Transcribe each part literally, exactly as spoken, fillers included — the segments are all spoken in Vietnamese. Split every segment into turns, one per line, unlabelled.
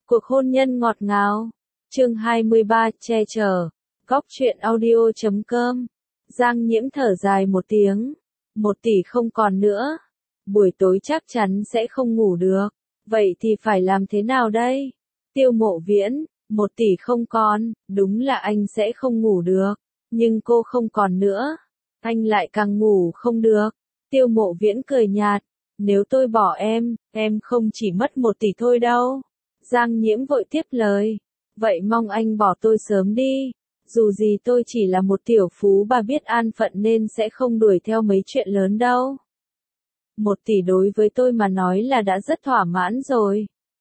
Cuộc hôn nhân ngọt ngào. Chương hai mươi ba, che chở. Góc truyện audio chấm com. Giang Nhiễm thở dài một tiếng. Một tỷ không còn nữa. Buổi tối chắc chắn sẽ không ngủ được. Vậy thì phải làm thế nào đây? Tiêu Mộ Viễn, một tỷ không còn, đúng là anh sẽ không ngủ được. Nhưng cô không còn nữa. Anh lại càng ngủ không được. Tiêu Mộ Viễn cười nhạt. Nếu tôi bỏ em, em không chỉ mất một tỷ thôi đâu. Giang Nhiễm vội tiếp lời. Vậy mong anh bỏ tôi sớm đi. Dù gì tôi chỉ là một tiểu phú bà biết an phận nên sẽ không đuổi theo mấy chuyện lớn đâu. Một tỷ đối với tôi mà nói là đã rất thỏa mãn rồi.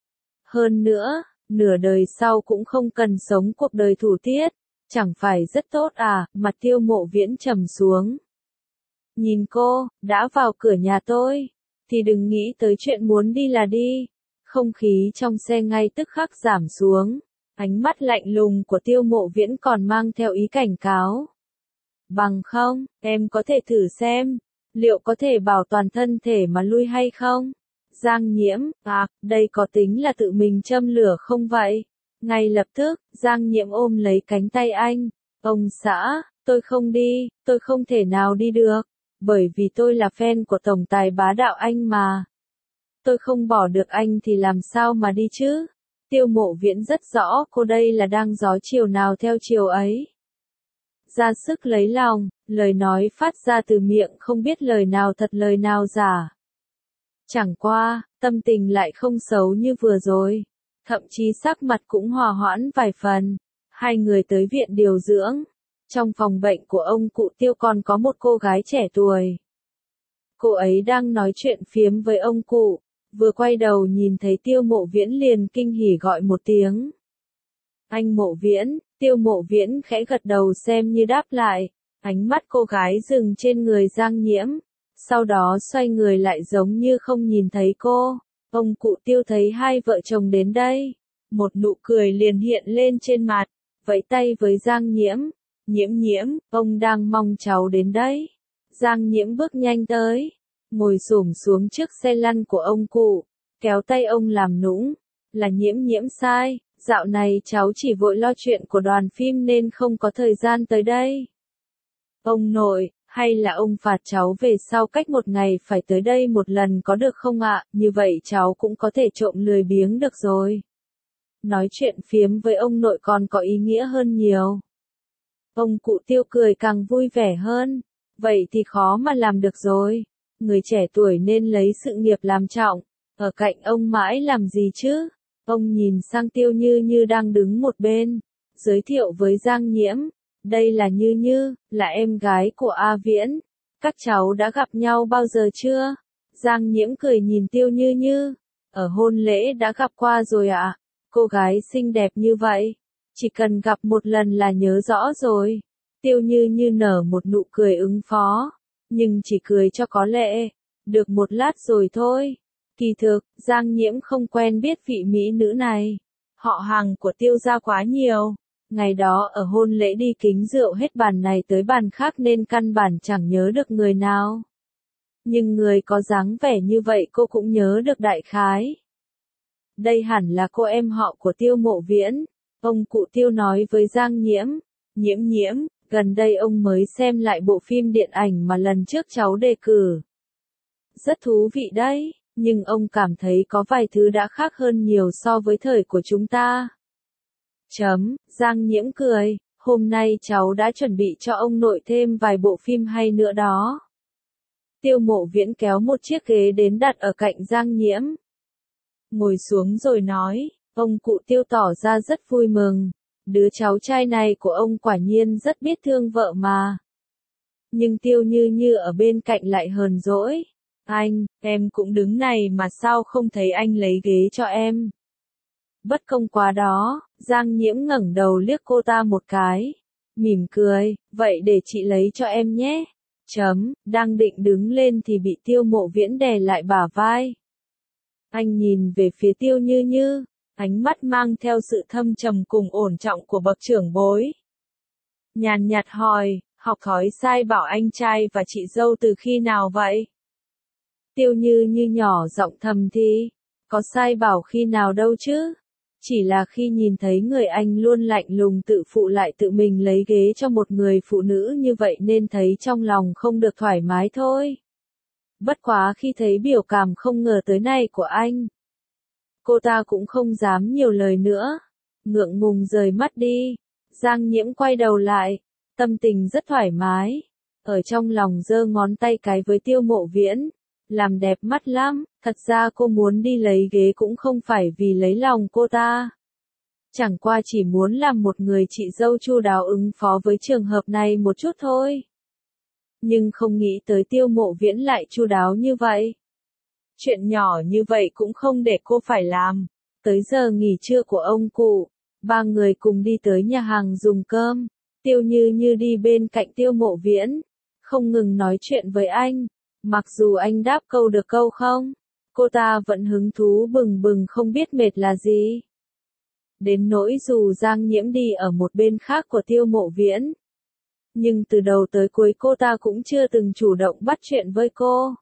Hơn nữa, nửa đời sau cũng không cần sống cuộc đời thủ tiết. Chẳng phải rất tốt à, mặt Tiêu Mộ Viễn trầm xuống. Nhìn cô, đã vào cửa nhà tôi, thì đừng nghĩ tới chuyện muốn đi là đi. Không khí trong xe ngay tức khắc giảm xuống. Ánh mắt lạnh lùng của Tiêu Mộ Viễn còn mang theo ý cảnh cáo. Bằng không, em có thể thử xem, liệu có thể bảo toàn thân thể mà lui hay không? Giang Nhiễm, à, đây có tính là tự mình châm lửa không vậy? Ngay lập tức, Giang Nhiễm ôm lấy cánh tay anh. Ông xã, tôi không đi, tôi không thể nào đi được. Bởi vì tôi là fan của tổng tài bá đạo anh mà. Tôi không bỏ được anh thì làm sao mà đi chứ? Tiêu Mộ Viễn rất rõ cô đây là đang gió chiều nào theo chiều ấy. Ra sức lấy lòng, lời nói phát ra từ miệng không biết lời nào thật lời nào giả. Chẳng qua, tâm tình lại không xấu như vừa rồi. Thậm chí sắc mặt cũng hòa hoãn vài phần. Hai người tới viện điều dưỡng. Trong phòng bệnh của ông cụ Tiêu còn có một cô gái trẻ tuổi. Cô ấy đang nói chuyện phiếm với ông cụ. Vừa quay đầu nhìn thấy Tiêu Mộ Viễn liền kinh hỉ gọi một tiếng. Anh Mộ Viễn, Tiêu Mộ Viễn khẽ gật đầu xem như đáp lại. Ánh mắt cô gái dừng trên người Giang Nhiễm. Sau đó xoay người lại giống như không nhìn thấy cô. Ông cụ Tiêu thấy hai vợ chồng đến đây. Một nụ cười liền hiện lên trên mặt. Vẫy tay với Giang Nhiễm. Nhiễm Nhiễm, ông đang mong cháu đến đấy. Giang Nhiễm bước nhanh tới. Ngồi xổm xuống trước xe lăn của ông cụ, kéo tay ông làm nũng, là Nhiễm Nhiễm sai, dạo này cháu chỉ vội lo chuyện của đoàn phim nên không có thời gian tới đây. Ông nội, hay là ông phạt cháu về sau cách một ngày phải tới đây một lần có được không ạ, như vậy cháu cũng có thể trộm lười biếng được rồi. Nói chuyện phiếm với ông nội còn có ý nghĩa hơn nhiều. Ông cụ Tiêu cười càng vui vẻ hơn, vậy thì khó mà làm được rồi. Người trẻ tuổi nên lấy sự nghiệp làm trọng, ở cạnh ông mãi làm gì chứ? Ông nhìn sang Tiêu Như Như đang đứng một bên, giới thiệu với Giang Nhiễm, đây là Như Như, là em gái của A Viễn. Các cháu đã gặp nhau bao giờ chưa? Giang Nhiễm cười nhìn Tiêu Như Như, ở hôn lễ đã gặp qua rồi ạ. À? Cô gái xinh đẹp như vậy, chỉ cần gặp một lần là nhớ rõ rồi. Tiêu Như Như nở một nụ cười ứng phó. Nhưng chỉ cười cho có lệ, được một lát rồi thôi. Kỳ thực, Giang Nhiễm không quen biết vị mỹ nữ này. Họ hàng của Tiêu gia quá nhiều. Ngày đó ở hôn lễ đi kính rượu hết bàn này tới bàn khác nên căn bản chẳng nhớ được người nào. Nhưng người có dáng vẻ như vậy cô cũng nhớ được đại khái. Đây hẳn là cô em họ của Tiêu Mộ Viễn. Ông cụ Tiêu nói với Giang Nhiễm. Nhiễm Nhiễm, gần đây ông mới xem lại bộ phim điện ảnh mà lần trước cháu đề cử. Rất thú vị đấy, nhưng ông cảm thấy có vài thứ đã khác hơn nhiều so với thời của chúng ta. Chấm, Giang Nhiễm cười, hôm nay cháu đã chuẩn bị cho ông nội thêm vài bộ phim hay nữa đó. Tiêu Mộ Viễn kéo một chiếc ghế đến đặt ở cạnh Giang Nhiễm. Ngồi xuống rồi nói, ông cụ Tiêu tỏ ra rất vui mừng. Đứa cháu trai này của ông quả nhiên rất biết thương vợ mà. Nhưng Tiêu Như Như ở bên cạnh lại hờn dỗi. Anh, em cũng đứng này mà sao không thấy anh lấy ghế cho em. Bất công quá đó, Giang Nhiễm ngẩng đầu liếc cô ta một cái. Mỉm cười, vậy để chị lấy cho em nhé. Chấm, đang định đứng lên thì bị Tiêu Mộ Viễn đè lại bả vai. Anh nhìn về phía Tiêu Như Như. Ánh mắt mang theo sự thâm trầm cùng ổn trọng của bậc trưởng bối. Nhàn nhạt hỏi, học thói sai bảo anh trai và chị dâu từ khi nào vậy? Tiêu Như Như nhỏ giọng thầm thì, có sai bảo khi nào đâu chứ? Chỉ là khi nhìn thấy người anh luôn lạnh lùng tự phụ lại tự mình lấy ghế cho một người phụ nữ như vậy nên thấy trong lòng không được thoải mái thôi. Bất quá khi thấy biểu cảm không ngờ tới này của anh, cô ta cũng không dám nhiều lời nữa, ngượng ngùng rời mắt đi. Giang Nhiễm quay đầu lại, tâm tình rất thoải mái, ở trong lòng giơ ngón tay cái với Tiêu Mộ Viễn, làm đẹp mắt lắm, thật ra cô muốn đi lấy ghế cũng không phải vì lấy lòng cô ta. Chẳng qua chỉ muốn làm một người chị dâu chu đáo ứng phó với trường hợp này một chút thôi. Nhưng không nghĩ tới Tiêu Mộ Viễn lại chu đáo như vậy. Chuyện nhỏ như vậy cũng không để cô phải làm. Tới giờ nghỉ trưa của ông cụ, ba người cùng đi tới nhà hàng dùng cơm. Tiêu Như Như đi bên cạnh Tiêu Mộ Viễn, không ngừng nói chuyện với anh. Mặc dù anh đáp câu được câu không, cô ta vẫn hứng thú bừng bừng không biết mệt là gì. Đến nỗi dù Giang Nhiễm đi ở một bên khác của Tiêu Mộ Viễn, nhưng từ đầu tới cuối cô ta cũng chưa từng chủ động bắt chuyện với cô.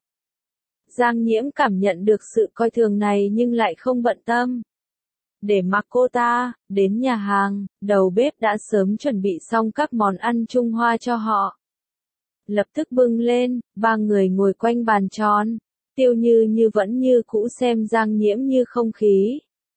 Giang Nhiễm cảm nhận được sự coi thường này nhưng lại không bận tâm. Để mặc cô ta, đến nhà hàng, đầu bếp đã sớm chuẩn bị xong các món ăn Trung Hoa cho họ. Lập tức bưng lên, ba người ngồi quanh bàn tròn. Tiêu Như Như vẫn như cũ xem Giang Nhiễm như không khí.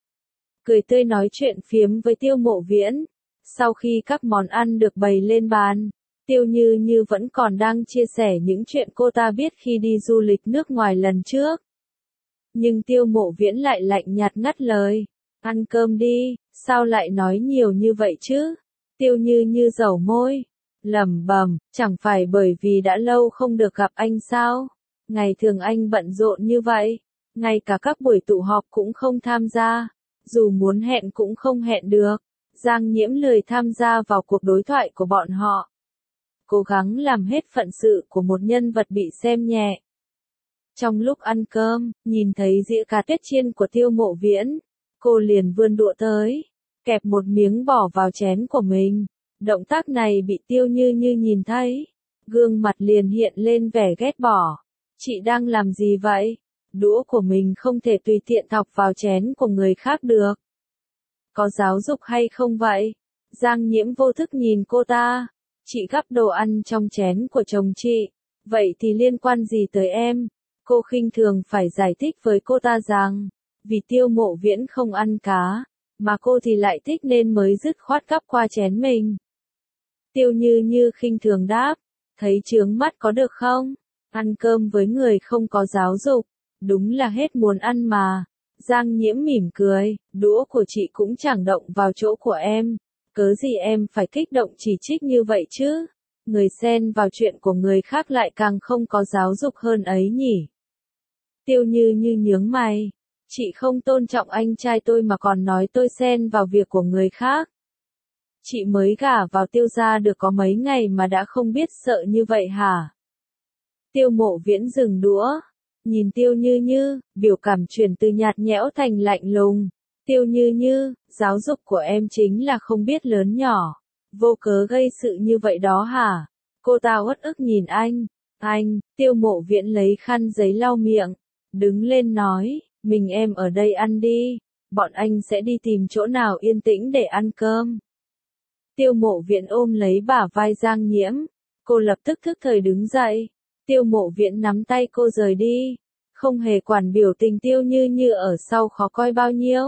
Cười tươi nói chuyện phiếm với Tiêu Mộ Viễn. Sau khi các món ăn được bày lên bàn, Tiêu Như Như vẫn còn đang chia sẻ những chuyện cô ta biết khi đi du lịch nước ngoài lần trước. Nhưng Tiêu Mộ Viễn lại lạnh nhạt ngắt lời. Ăn cơm đi, sao lại nói nhiều như vậy chứ? Tiêu Như Như dẩu môi, lẩm bẩm, chẳng phải bởi vì đã lâu không được gặp anh sao? Ngày thường anh bận rộn như vậy, ngay cả các buổi tụ họp cũng không tham gia, dù muốn hẹn cũng không hẹn được. Giang Nhiễm lười tham gia vào cuộc đối thoại của bọn họ. Cố gắng làm hết phận sự của một nhân vật bị xem nhẹ. Trong lúc ăn cơm, nhìn thấy dĩa cá tuyết chiên của Tiêu Mộ Viễn, cô liền vươn đũa tới, kẹp một miếng bỏ vào chén của mình. Động tác này bị Tiêu Như Như nhìn thấy, gương mặt liền hiện lên vẻ ghét bỏ. Chị đang làm gì vậy? Đũa của mình không thể tùy tiện thọc vào chén của người khác được. Có giáo dục hay không vậy? Giang Nhiễm vô thức nhìn cô ta. Chị gắp đồ ăn trong chén của chồng chị, vậy thì liên quan gì tới em? Cô khinh thường phải giải thích với cô ta rằng, vì Tiêu Mộ Viễn không ăn cá, mà cô thì lại thích nên mới dứt khoát gắp qua chén mình. Tiêu Như Như khinh thường đáp, thấy chướng mắt có được không? Ăn cơm với người không có giáo dục, đúng là hết muốn ăn mà. Giang Nhiễm mỉm cười, đũa của chị cũng chẳng động vào chỗ của em, cớ gì em phải kích động chỉ trích như vậy chứ? Người xen vào chuyện của người khác lại càng không có giáo dục hơn ấy nhỉ? Tiêu Như Như nhướng mày, chị không tôn trọng anh trai tôi mà còn nói tôi xen vào việc của người khác. Chị mới gả vào Tiêu gia được có mấy ngày mà đã không biết sợ như vậy hả? Tiêu Mộ Viễn dừng đũa, nhìn Tiêu Như Như, biểu cảm chuyển từ nhạt nhẽo thành lạnh lùng. Tiêu Như Như, giáo dục của em chính là không biết lớn nhỏ, vô cớ gây sự như vậy đó hả? Cô ta uất ức nhìn anh. Anh, Tiêu Mộ Viễn lấy khăn giấy lau miệng, đứng lên nói, mình em ở đây ăn đi, bọn anh sẽ đi tìm chỗ nào yên tĩnh để ăn cơm. Tiêu Mộ Viễn ôm lấy bả vai Giang Nhiễm, cô lập tức thức thời đứng dậy. Tiêu Mộ Viễn nắm tay cô rời đi, không hề quản biểu tình Tiêu Như Như ở sau khó coi bao nhiêu.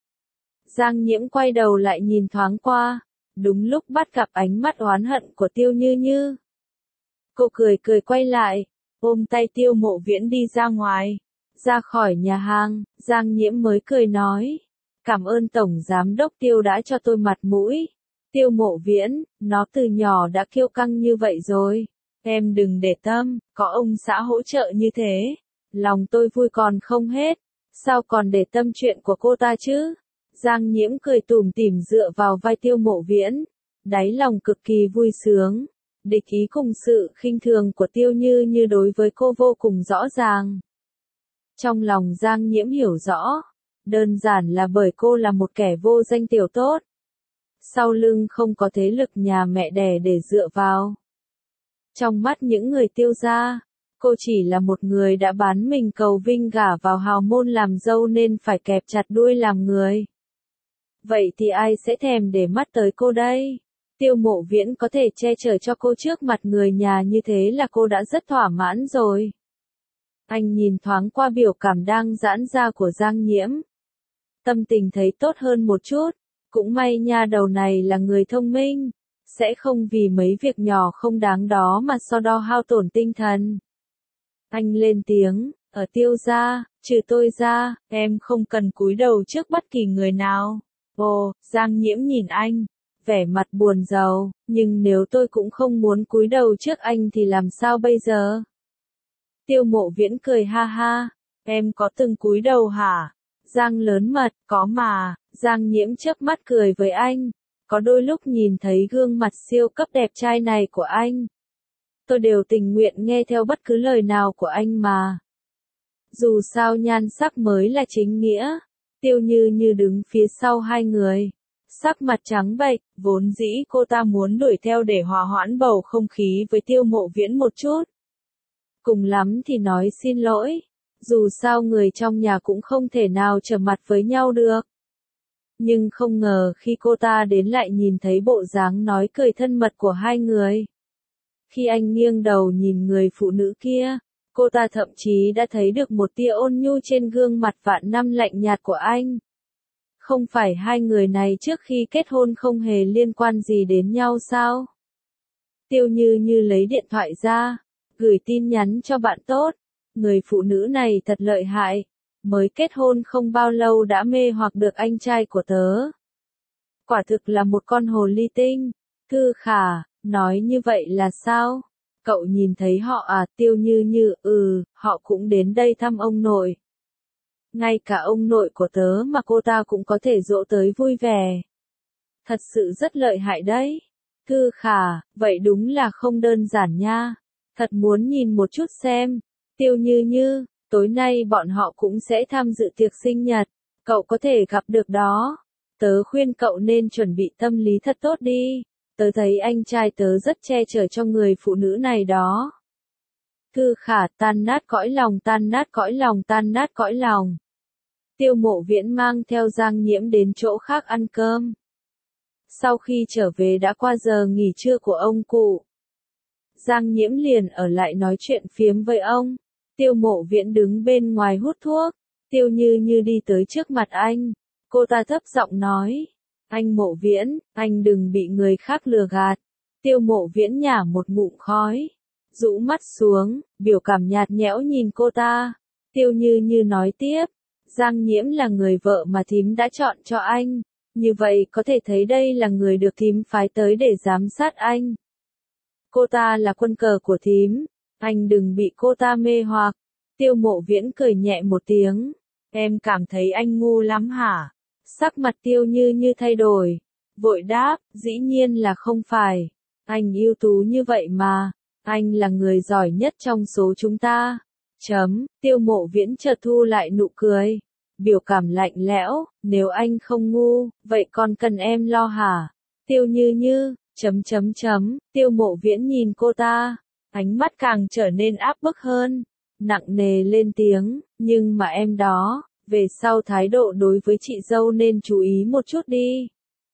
Giang Nhiễm quay đầu lại nhìn thoáng qua, đúng lúc bắt gặp ánh mắt oán hận của Tiêu Như Như. Cô cười cười quay lại, ôm tay Tiêu Mộ Viễn đi ra ngoài. Ra khỏi nhà hàng, Giang Nhiễm mới cười nói, cảm ơn Tổng Giám đốc Tiêu đã cho tôi mặt mũi. Tiêu Mộ Viễn, nó từ nhỏ đã kiêu căng như vậy rồi. Em đừng để tâm, có ông xã hỗ trợ như thế. Lòng tôi vui còn không hết. Sao còn để tâm chuyện của cô ta chứ? Giang Nhiễm cười tủm tỉm dựa vào vai Tiêu Mộ Viễn. Đáy lòng cực kỳ vui sướng. Địch ý cùng sự khinh thường của Tiêu Như Như đối với cô vô cùng rõ ràng. Trong lòng Giang Nhiễm hiểu rõ. Đơn giản là bởi cô là một kẻ vô danh tiểu tốt. Sau lưng không có thế lực nhà mẹ đẻ để dựa vào. Trong mắt những người Tiêu gia, cô chỉ là một người đã bán mình cầu vinh gả vào hào môn làm dâu nên phải kẹp chặt đuôi làm người. Vậy thì ai sẽ thèm để mắt tới cô đây? Tiêu Mộ Viễn có thể che chở cho cô trước mặt người nhà như thế là cô đã rất thỏa mãn rồi. Anh nhìn thoáng qua biểu cảm đang giãn ra của Giang Nhiễm. Tâm tình thấy tốt hơn một chút, cũng may nha đầu này là người thông minh, sẽ không vì mấy việc nhỏ không đáng đó mà so đo hao tổn tinh thần. Anh lên tiếng, ở Tiêu gia, trừ tôi ra, em không cần cúi đầu trước bất kỳ người nào. Ồ, Giang Nhiễm nhìn anh, vẻ mặt buồn rầu, nhưng nếu tôi cũng không muốn cúi đầu trước anh thì làm sao bây giờ? Tiêu Mộ Viễn cười ha ha, em có từng cúi đầu hả? Giang lớn mật, có mà. Giang Nhiễm chớp mắt cười với anh, có đôi lúc nhìn thấy gương mặt siêu cấp đẹp trai này của anh, tôi đều tình nguyện nghe theo bất cứ lời nào của anh mà. Dù sao nhan sắc mới là chính nghĩa. Tiêu Như Như đứng phía sau hai người, sắc mặt trắng bệch, vốn dĩ cô ta muốn đuổi theo để hòa hoãn bầu không khí với Tiêu Mộ Viễn một chút. Cùng lắm thì nói xin lỗi, dù sao người trong nhà cũng không thể nào trở mặt với nhau được. Nhưng không ngờ khi cô ta đến lại nhìn thấy bộ dáng nói cười thân mật của hai người. Khi anh nghiêng đầu nhìn người phụ nữ kia, cô ta thậm chí đã thấy được một tia ôn nhu trên gương mặt vạn năm lạnh nhạt của anh. Không phải hai người này trước khi kết hôn không hề liên quan gì đến nhau sao? Tiêu Như Như lấy điện thoại ra, gửi tin nhắn cho bạn tốt. Người phụ nữ này thật lợi hại, mới kết hôn không bao lâu đã mê hoặc được anh trai của tớ. Quả thực là một con hồ ly tinh. Thư Khả, nói như vậy là sao? Cậu nhìn thấy họ à? Tiêu Như Như, ừ, họ cũng đến đây thăm ông nội. Ngay cả ông nội của tớ mà cô ta cũng có thể dỗ tới vui vẻ. Thật sự rất lợi hại đấy. Thư Khả, vậy đúng là không đơn giản nha. Thật muốn nhìn một chút xem. Tiêu Như Như, tối nay bọn họ cũng sẽ tham dự tiệc sinh nhật. Cậu có thể gặp được đó. Tớ khuyên cậu nên chuẩn bị tâm lý thật tốt đi. Tớ thấy anh trai tớ rất che chở cho người phụ nữ này đó. Thư Khả, tan nát cõi lòng, tan nát cõi lòng, tan nát cõi lòng. Tiêu Mộ Viễn mang theo Giang Nhiễm đến chỗ khác ăn cơm. Sau khi trở về đã qua giờ nghỉ trưa của ông cụ. Giang Nhiễm liền ở lại nói chuyện phiếm với ông. Tiêu Mộ Viễn đứng bên ngoài hút thuốc. Tiêu Như Như đi tới trước mặt anh. Cô ta thấp giọng nói. Anh Mộ Viễn, anh đừng bị người khác lừa gạt. Tiêu Mộ Viễn nhả một ngụm khói. Rũ mắt xuống, biểu cảm nhạt nhẽo nhìn cô ta. Tiêu Như Như nói tiếp. Giang Nhiễm là người vợ mà thím đã chọn cho anh. Như vậy có thể thấy đây là người được thím phái tới để giám sát anh. Cô ta là quân cờ của thím. Anh đừng bị cô ta mê hoặc. Tiêu Mộ Viễn cười nhẹ một tiếng. Em cảm thấy anh ngu lắm hả? Sắc mặt Tiêu Như Như thay đổi. Vội đáp, dĩ nhiên là không phải. Anh ưu tú như vậy mà. Anh là người giỏi nhất trong số chúng ta. Chấm, Tiêu Mộ Viễn chợt thu lại nụ cười. Biểu cảm lạnh lẽo, nếu anh không ngu, vậy còn cần em lo hả? Tiêu Như Như, chấm chấm chấm, Tiêu Mộ Viễn nhìn cô ta. Ánh mắt càng trở nên áp bức hơn. Nặng nề lên tiếng, nhưng mà em đó, về sau thái độ đối với chị dâu nên chú ý một chút đi.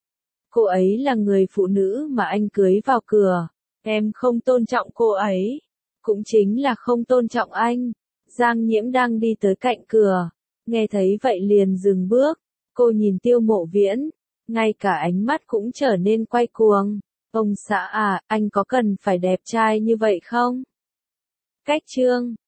Cô ấy là người phụ nữ mà anh cưới vào cửa. Em không tôn trọng cô ấy. Cũng chính là không tôn trọng anh. Giang Nhiễm đang đi tới cạnh cửa. Nghe thấy vậy liền dừng bước. Cô nhìn Tiêu Mộ Viễn. Ngay cả ánh mắt cũng trở nên quay cuồng. Ông xã à, anh có cần phải đẹp trai như vậy không? Cách chương